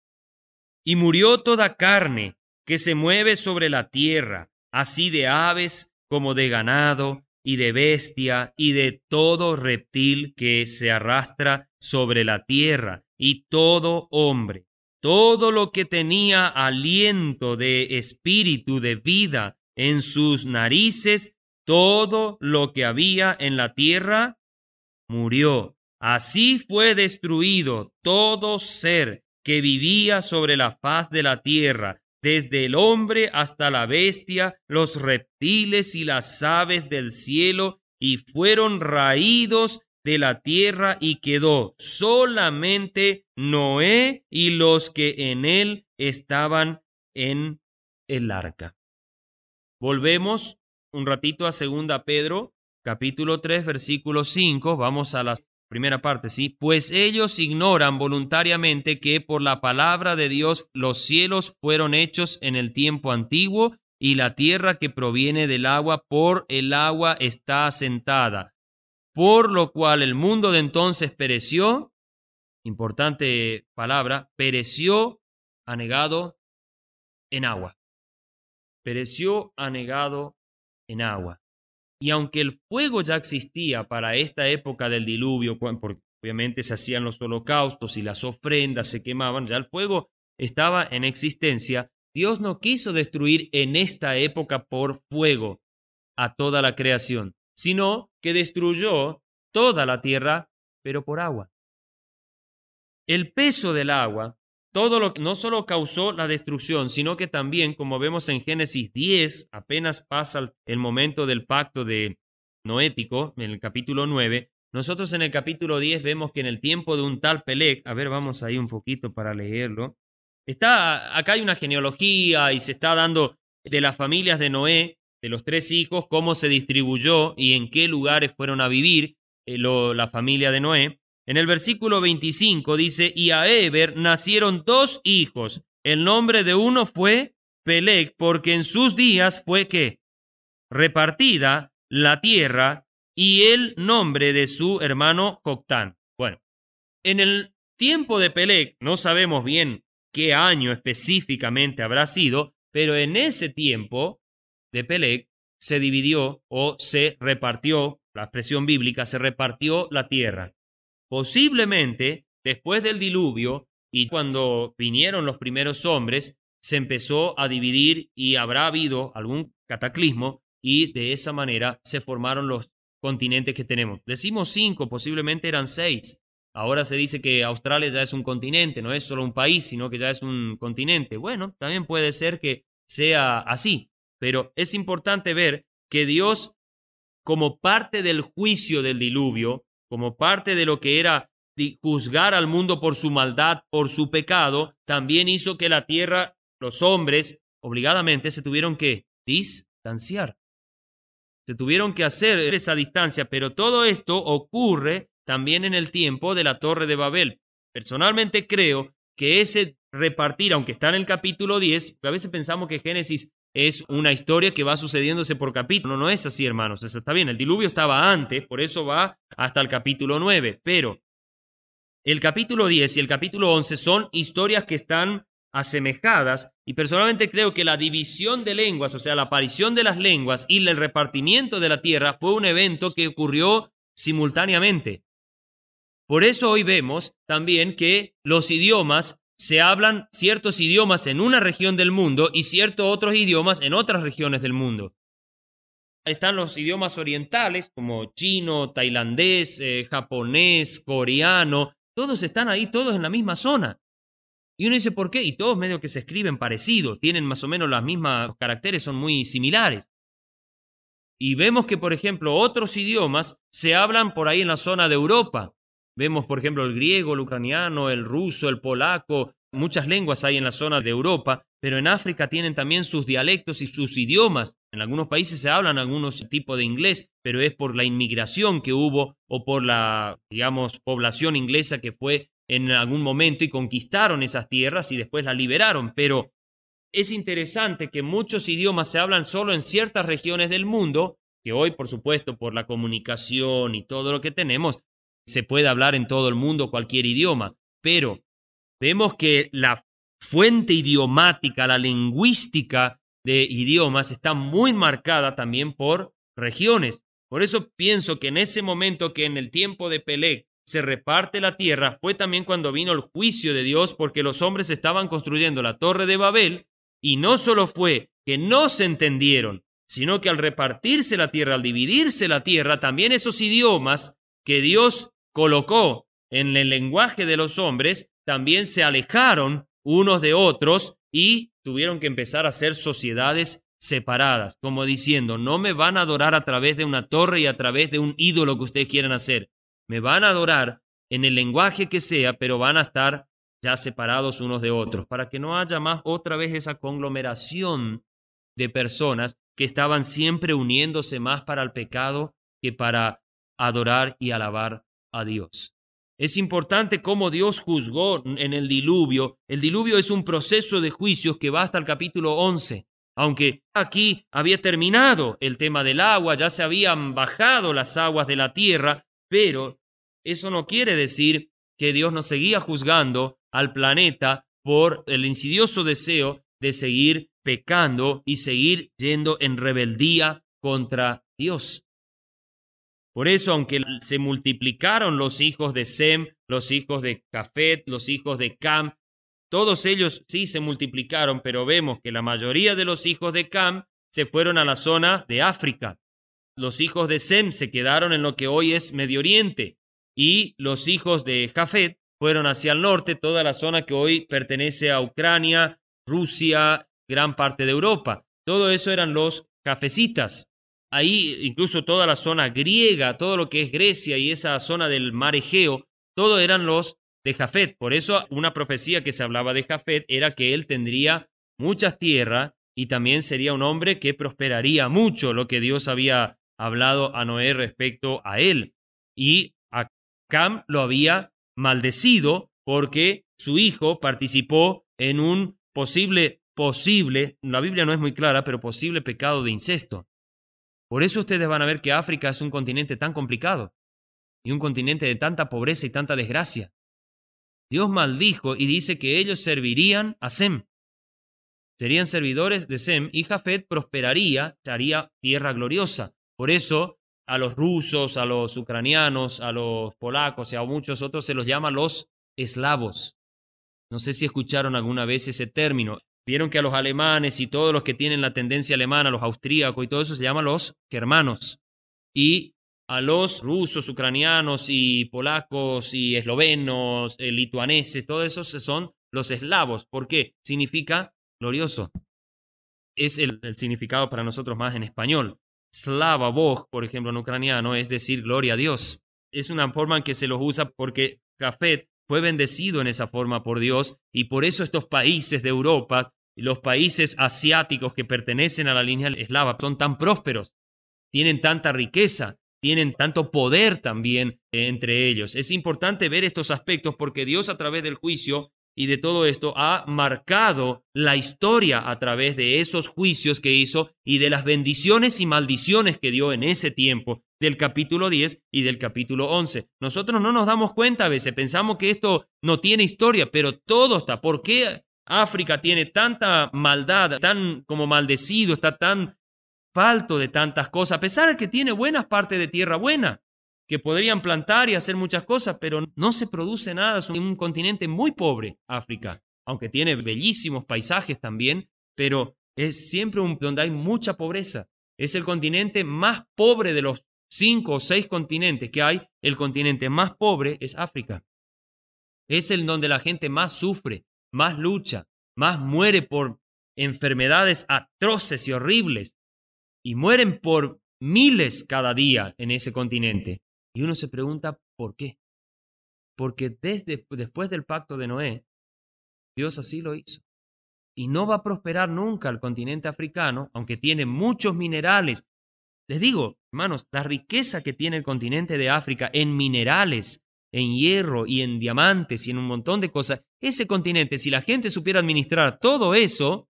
Y murió toda carne que se mueve sobre la tierra, así de aves como de ganado, y de bestia, y de todo reptil que se arrastra sobre la tierra, y todo hombre. Todo lo que tenía aliento de espíritu de vida en sus narices, todo lo que había en la tierra, murió. Así fue destruido todo ser que vivía sobre la faz de la tierra, desde el hombre hasta la bestia, los reptiles y las aves del cielo, y fueron raídos de la tierra, y quedó solamente Noé y los que en él estaban en el arca. Volvemos un ratito a 2 Pedro, capítulo 3, versículo 5. Vamos a la primera parte, ¿sí? Pues ellos ignoran voluntariamente que por la palabra de Dios los cielos fueron hechos en el tiempo antiguo, y la tierra que proviene del agua por el agua está asentada, por lo cual el mundo de entonces pereció, importante palabra, pereció anegado en agua. Pereció anegado en agua. Y aunque el fuego ya existía para esta época del diluvio, porque obviamente se hacían los holocaustos y las ofrendas se quemaban, ya el fuego estaba en existencia, Dios no quiso destruir en esta época por fuego a toda la creación, sino que destruyó toda la tierra, pero por agua. El peso del agua, todo lo que no solo causó la destrucción, sino que también, como vemos en Génesis 10, apenas pasa el momento del pacto de noético, en el capítulo 9, nosotros en el capítulo 10 vemos que en el tiempo de un tal Pelec, a ver, vamos ahí un poquito para leerlo, acá hay una genealogía y se está dando de las familias de Noé, de los 3 hijos, cómo se distribuyó y en qué lugares fueron a vivir. la familia de Noé. En el versículo 25 dice, y a Eber nacieron 2 hijos. El nombre de uno fue Peleg, porque en sus días fue ¿qué? Repartida la tierra, y el nombre de su hermano Joctán. Bueno, en el tiempo de Peleg, no sabemos bien qué año específicamente habrá sido, pero en ese tiempo de Peleg se dividió o se repartió, la expresión bíblica, se repartió la tierra. Posiblemente después del diluvio y cuando vinieron los primeros hombres, se empezó a dividir y habrá habido algún cataclismo y de esa manera se formaron los continentes que tenemos. Decimos 5, posiblemente eran 6. Ahora se dice que Australia ya es un continente, no es solo un país, sino que ya es un continente. Bueno, también puede ser que sea así, pero es importante ver que Dios, como parte del juicio del diluvio, como parte de lo que era juzgar al mundo por su maldad, por su pecado, también hizo que la tierra, los hombres, obligadamente se tuvieron que distanciar. Se tuvieron que hacer esa distancia, pero todo esto ocurre también en el tiempo de la Torre de Babel. Personalmente creo que ese repartir, aunque está en el capítulo 10, porque a veces pensamos que Génesis es una historia que va sucediéndose por capítulo. No es así, hermanos. Eso está bien. El diluvio estaba antes, por eso va hasta el capítulo 9. Pero el capítulo 10 y el capítulo 11 son historias que están asemejadas, y personalmente creo que la división de lenguas, o sea, la aparición de las lenguas y el repartimiento de la tierra fue un evento que ocurrió simultáneamente. Por eso hoy vemos también que los idiomas, se hablan ciertos idiomas en una región del mundo y ciertos otros idiomas en otras regiones del mundo. Están los idiomas orientales como chino, tailandés, japonés, coreano, todos están ahí, todos en la misma zona. Y uno dice, ¿por qué? Y todos medio que se escriben parecidos, tienen más o menos las mismas, los caracteres son muy similares. Y vemos que, por ejemplo, otros idiomas se hablan por ahí en la zona de Europa. Vemos, por ejemplo, el griego, el ucraniano, el ruso, el polaco, muchas lenguas hay en la zona de Europa, pero en África tienen también sus dialectos y sus idiomas. En algunos países se hablan algunos tipos de inglés, pero es por la inmigración que hubo o por la, digamos, población inglesa que fue en algún momento y conquistaron esas tierras y después las liberaron. Pero es interesante que muchos idiomas se hablan solo en ciertas regiones del mundo, que hoy, por supuesto, por la comunicación y todo lo que tenemos, se puede hablar en todo el mundo cualquier idioma, pero vemos que la fuente idiomática, la lingüística de idiomas está muy marcada también por regiones. Por eso pienso que en ese momento que en el tiempo de Peleg se reparte la tierra, fue también cuando vino el juicio de Dios, porque los hombres estaban construyendo la Torre de Babel, y no solo fue que no se entendieron, sino que al repartirse la tierra, al dividirse la tierra, también esos idiomas que Dios colocó en el lenguaje de los hombres, también se alejaron unos de otros y tuvieron que empezar a hacer sociedades separadas, como diciendo, no me van a adorar a través de una torre y a través de un ídolo que ustedes quieran hacer. Me van a adorar en el lenguaje que sea, pero van a estar ya separados unos de otros, para que no haya más otra vez esa conglomeración de personas que estaban siempre uniéndose más para el pecado que para adorar y alabar a Dios. Es importante cómo Dios juzgó en el diluvio. El diluvio es un proceso de juicios que va hasta el capítulo 11. Aunque aquí había terminado el tema del agua, ya se habían bajado las aguas de la tierra, pero eso no quiere decir que Dios no seguía juzgando al planeta por el insidioso deseo de seguir pecando y seguir yendo en rebeldía contra Dios. Por eso, aunque se multiplicaron los hijos de Sem, los hijos de Jafet, los hijos de Cam, todos ellos sí se multiplicaron, pero vemos que la mayoría de los hijos de Cam se fueron a la zona de África. Los hijos de Sem se quedaron en lo que hoy es Medio Oriente, y los hijos de Jafet fueron hacia el norte, toda la zona que hoy pertenece a Ucrania, Rusia, gran parte de Europa. Todo eso eran los jafecitas. Ahí incluso toda la zona griega, todo lo que es Grecia y esa zona del mar Egeo, todo eran los de Jafet. Por eso una profecía que se hablaba de Jafet era que él tendría muchas tierras y también sería un hombre que prosperaría mucho, lo que Dios había hablado a Noé respecto a él. y a Cam lo había maldecido porque su hijo participó en un posible, la Biblia no es muy clara, pero posible pecado de incesto. Por eso ustedes van a ver que África es un continente tan complicado y un continente de tanta pobreza y tanta desgracia. Dios maldijo y dice que ellos servirían a Sem. Serían servidores de Sem y Jafet prosperaría, haría tierra gloriosa. Por eso a los rusos, a los ucranianos, a los polacos y a muchos otros se los llama los eslavos. No sé si escucharon alguna vez ese término. Vieron que a los alemanes y todos los que tienen la tendencia alemana, los austríacos y todo eso se llama los germanos. Y a los rusos, ucranianos y polacos y eslovenos, lituaneses, todos esos son los eslavos. ¿Por qué? Significa glorioso. Es el significado para nosotros más en español. Slava Bog, por ejemplo, en ucraniano, es decir, gloria a Dios. Es una forma en que se los usa porque Jafet fue bendecido en esa forma por Dios y por eso estos países de Europa y los países asiáticos que pertenecen a la línea eslava son tan prósperos, tienen tanta riqueza, tienen tanto poder también entre ellos. Es importante ver estos aspectos porque Dios a través del juicio y de todo esto ha marcado la historia a través de esos juicios que hizo y de las bendiciones y maldiciones que dio en ese tiempo, del capítulo 10 y del capítulo 11. Nosotros no nos damos cuenta a veces, pensamos que esto no tiene historia, pero todo está. ¿Por qué África tiene tanta maldad, tan como maldecido, está tan falto de tantas cosas, a pesar de que tiene buenas partes de tierra buena, que podrían plantar y hacer muchas cosas, pero no se produce nada? Es un continente muy pobre, África, aunque tiene bellísimos paisajes también, pero es siempre donde hay mucha pobreza. Es el continente más pobre de los 5 o 6 continentes que hay. El continente más pobre es África. Es el donde la gente más sufre, más lucha, más muere por enfermedades atroces y horribles. Y mueren por miles cada día en ese continente. Y uno se pregunta, ¿por qué? Porque después del pacto de Noé, Dios así lo hizo. Y no va a prosperar nunca el continente africano, aunque tiene muchos minerales. Les digo, hermanos, la riqueza que tiene el continente de África en minerales, en hierro y en diamantes y en un montón de cosas, ese continente, si la gente supiera administrar todo eso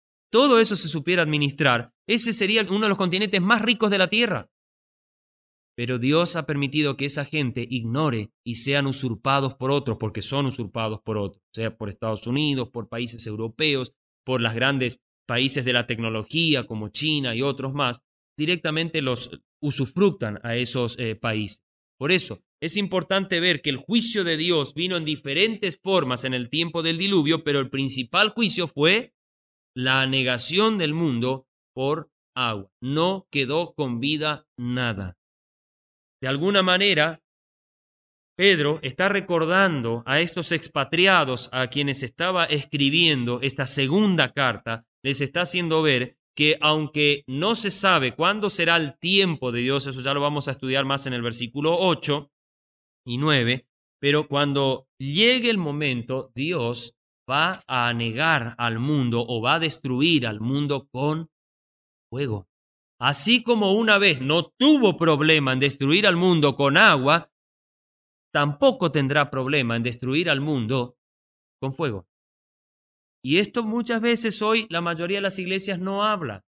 se supiera administrar, ese sería uno de los continentes más ricos de la Tierra. Pero Dios ha permitido que esa gente ignore y sean usurpados por otros, porque son usurpados por otros, sea por Estados Unidos, por países europeos, por los grandes países de la tecnología como China y otros más, directamente los usufructan a esos países. Por eso es importante ver que el juicio de Dios vino en diferentes formas en el tiempo del diluvio, pero el principal juicio fue la negación del mundo por agua. No quedó con vida nada. De alguna manera, Pedro está recordando a estos expatriados a quienes estaba escribiendo esta segunda carta, les está haciendo ver que aunque no se sabe cuándo será el tiempo de Dios, eso ya lo vamos a estudiar más en el versículo 8 y 9, pero cuando llegue el momento, Dios va a negar al mundo o va a destruir al mundo con fuego. Así como una vez no tuvo problema en destruir al mundo con agua, tampoco tendrá problema en destruir al mundo con fuego. Y esto muchas veces hoy la mayoría de las iglesias no habla.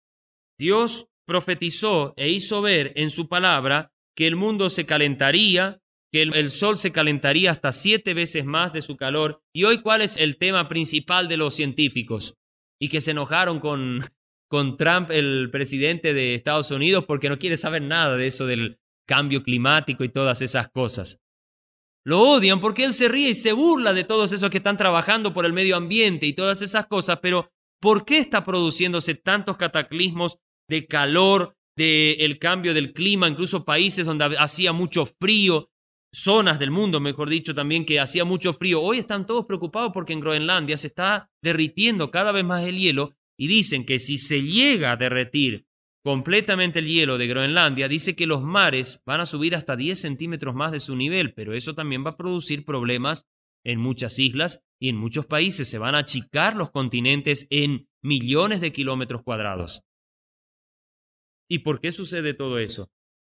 Dios profetizó e hizo ver en su palabra que el mundo se calentaría, que el sol se calentaría hasta 7 veces más de su calor. Y hoy, ¿cuál es el tema principal de los científicos? Y que se enojaron con Trump, el presidente de Estados Unidos, porque no quiere saber nada de eso del cambio climático y todas esas cosas. Lo odian porque él se ríe y se burla de todos esos que están trabajando por el medio ambiente y todas esas cosas, pero ¿por qué está produciéndose tantos cataclismos de calor, del cambio del clima, incluso países donde hacía mucho frío, zonas del mundo, mejor dicho, también que hacía mucho frío? Hoy están todos preocupados porque en Groenlandia se está derritiendo cada vez más el hielo y dicen que si se llega a derretir completamente el hielo de Groenlandia, dice que los mares van a subir hasta 10 centímetros más de su nivel, pero eso también va a producir problemas en muchas islas y en muchos países. Se van a achicar los continentes en millones de kilómetros cuadrados. ¿Y por qué sucede todo eso?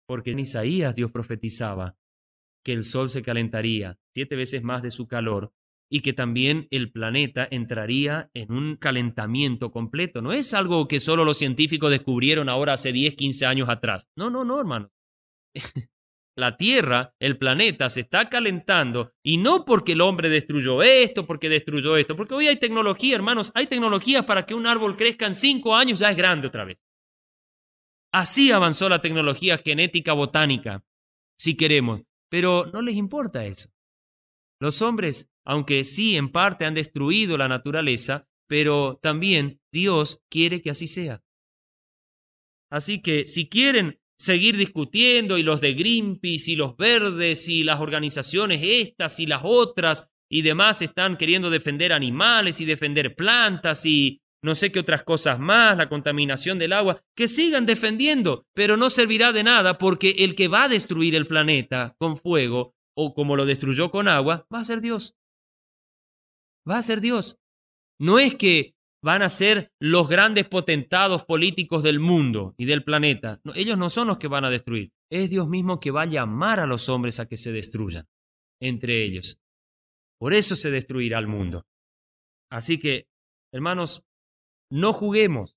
porque en Isaías Dios profetizaba que el sol se calentaría 7 veces más de su calor y que también el planeta entraría en un calentamiento completo. No es algo que solo los científicos descubrieron ahora hace 10, 15 años atrás. No, no, no, hermano. La Tierra, el planeta, se está calentando y no porque el hombre destruyó esto, porque hoy hay tecnología, hermanos, hay tecnología para que un árbol crezca en 5 años, ya es grande otra vez. Así avanzó la tecnología genética botánica, si queremos, pero no les importa eso. Los hombres, aunque sí en parte han destruido la naturaleza, pero también Dios quiere que así sea. Así que si quieren seguir discutiendo y los de Greenpeace y los verdes y las organizaciones estas y las otras y demás están queriendo defender animales y defender plantas y no sé qué otras cosas más, la contaminación del agua, que sigan defendiendo, pero no servirá de nada porque el que va a destruir el planeta con fuego o como lo destruyó con agua, va a ser Dios. Va a ser Dios. No es que van a ser los grandes potentados políticos del mundo y del planeta. No, ellos no son los que van a destruir. Es Dios mismo que va a llamar a los hombres a que se destruyan entre ellos. Por eso se destruirá el mundo. Así que, hermanos, no juguemos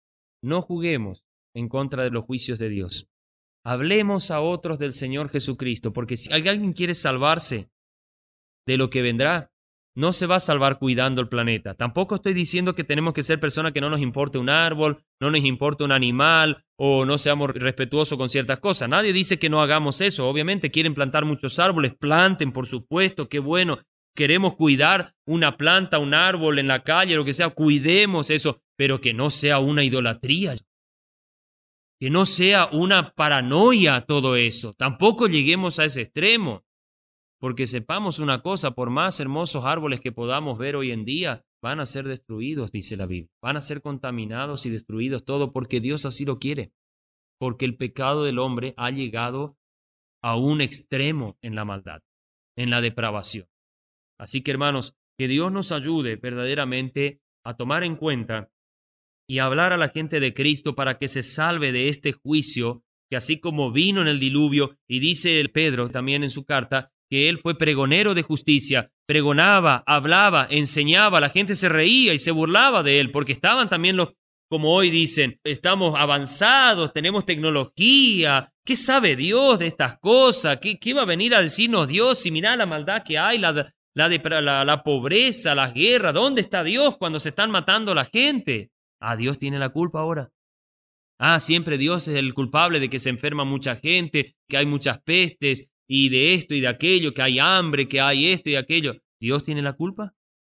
en contra de los juicios de Dios. Hablemos a otros del Señor Jesucristo, porque si alguien quiere salvarse de lo que vendrá, no se va a salvar cuidando el planeta. Tampoco estoy diciendo que tenemos que ser personas que no nos importe un árbol, no nos importe un animal o no seamos respetuosos con ciertas cosas. Nadie dice que no hagamos eso. Obviamente quieren plantar muchos árboles, planten, por supuesto, qué bueno. Queremos cuidar una planta, un árbol en la calle, lo que sea, cuidemos eso, pero que no sea una idolatría. Que no sea una paranoia todo eso. Tampoco lleguemos a ese extremo. Porque sepamos una cosa, por más hermosos árboles que podamos ver hoy en día, van a ser destruidos, dice la Biblia. Van a ser contaminados y destruidos todo porque Dios así lo quiere. Porque el pecado del hombre ha llegado a un extremo en la maldad, en la depravación. Así que, hermanos, que Dios nos ayude verdaderamente a tomar en cuenta y hablar a la gente de Cristo para que se salve de este juicio que así como vino en el diluvio, y dice el Pedro también en su carta, que él fue pregonero de justicia, pregonaba, hablaba, enseñaba, la gente se reía y se burlaba de él, porque estaban también los, como hoy dicen, estamos avanzados, tenemos tecnología, ¿qué sabe Dios de estas cosas? ¿Qué va a venir a decirnos Dios si mirá la maldad que hay, la pobreza, las guerras? ¿Dónde está Dios cuando se están matando la gente? Dios tiene la culpa ahora. Siempre Dios es el culpable de que se enferma mucha gente, que hay muchas pestes y de esto y de aquello, que hay hambre, que hay esto y aquello. ¿Dios tiene la culpa?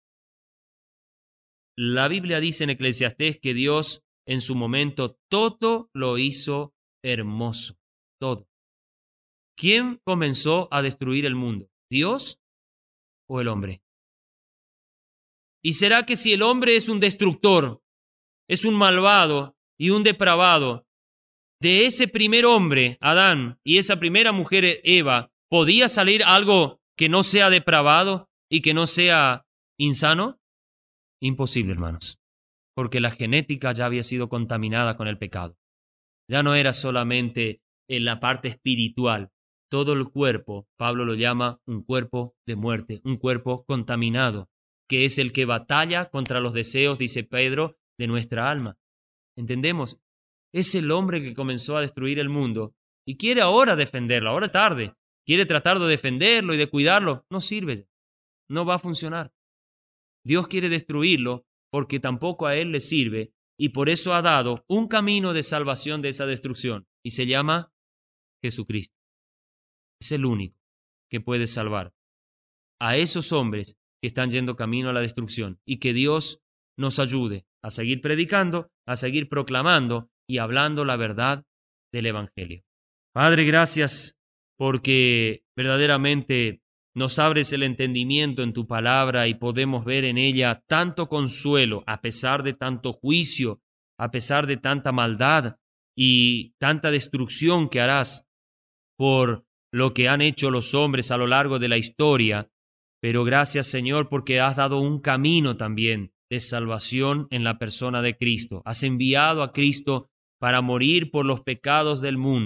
La Biblia dice en Eclesiastés que Dios en su momento todo lo hizo hermoso, todo. ¿Quién comenzó a destruir el mundo? ¿Dios o el hombre? ¿Y será que si el hombre es un destructor, es un malvado y un depravado, de ese primer hombre, Adán, y esa primera mujer, Eva, podía salir algo que no sea depravado y que no sea insano? Imposible, hermanos, porque la genética ya había sido contaminada con el pecado. Ya no era solamente en la parte espiritual, todo el cuerpo, Pablo lo llama un cuerpo de muerte, un cuerpo contaminado, que es el que batalla contra los deseos, dice Pedro, de nuestra alma. ¿Entendemos? Es el hombre que comenzó a destruir el mundo y quiere ahora defenderlo, ahora tarde. Quiere tratar de defenderlo y de cuidarlo. No sirve, no va a funcionar. Dios quiere destruirlo porque tampoco a él le sirve y por eso ha dado un camino de salvación de esa destrucción y se llama Jesucristo. Es el único que puede salvar a esos hombres que están yendo camino a la destrucción y que Dios nos ayude a seguir predicando, a seguir proclamando y hablando la verdad del Evangelio. Padre, gracias porque verdaderamente nos abres el entendimiento en tu palabra y podemos ver en ella tanto consuelo a pesar de tanto juicio, a pesar de tanta maldad y tanta destrucción que harás por lo que han hecho los hombres a lo largo de la historia. Pero gracias, Señor, porque has dado un camino también de salvación en la persona de Cristo. Has enviado a Cristo para morir por los pecados del mundo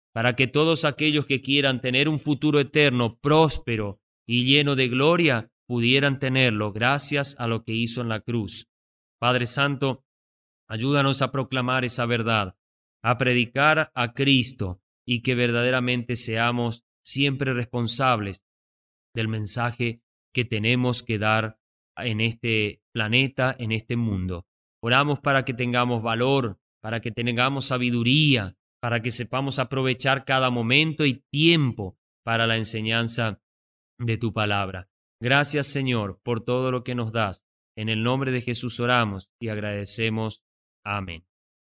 para que todos aquellos que quieran tener un futuro eterno, próspero y lleno de gloria, pudieran tenerlo gracias a lo que hizo en la cruz. Padre Santo, ayúdanos a proclamar esa verdad, a predicar a Cristo y que verdaderamente seamos siempre responsables del mensaje que tenemos que dar en este planeta, en este mundo. Oramos para que tengamos valor, para que tengamos sabiduría, para que sepamos aprovechar cada momento y tiempo para la enseñanza de tu palabra. Gracias, Señor, por todo lo que nos das. En el nombre de Jesús oramos y agradecemos. Amén.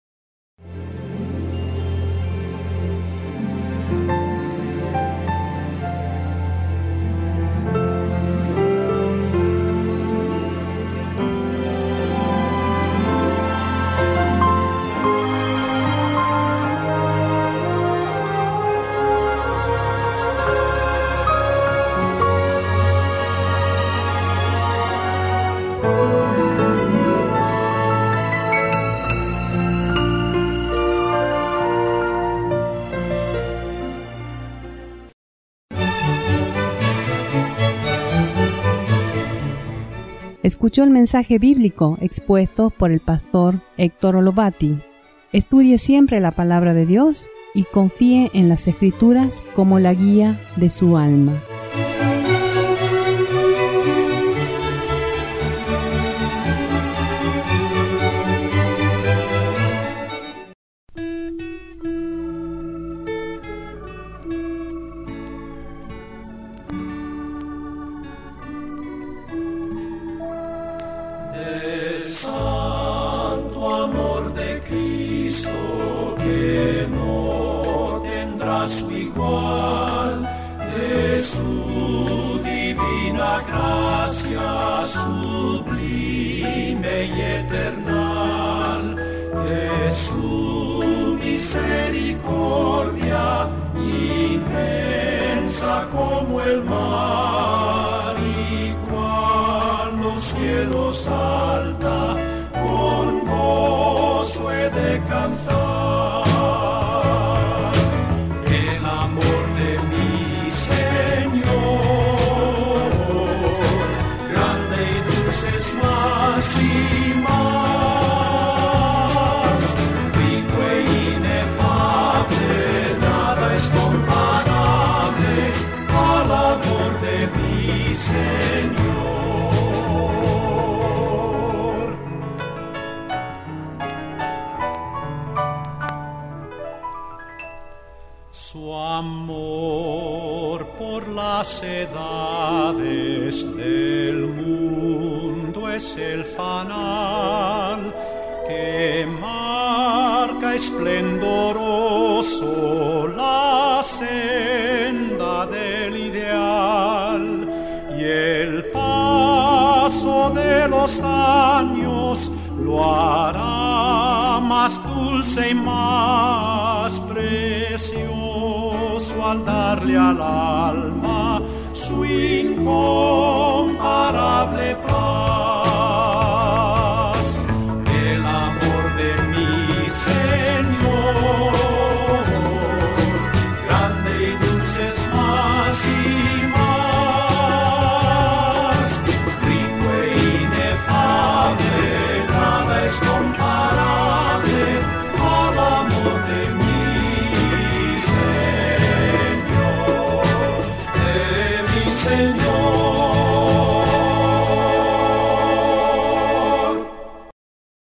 Escuchó el mensaje bíblico expuesto por el pastor Héctor Olovati. Estudie siempre la palabra de Dios y confíe en las Escrituras como la guía de su alma. Su igual, de su divina gracia sublime y eternal, de su misericordia inmensa como el mar, y cual los cielos alta, con gozo he de cantar. Su amor por las edades del mundo es el fanal que marca esplendoroso la senda del ideal, y el paso de los años lo hará más dulce y más precioso al darle al alma su incomparable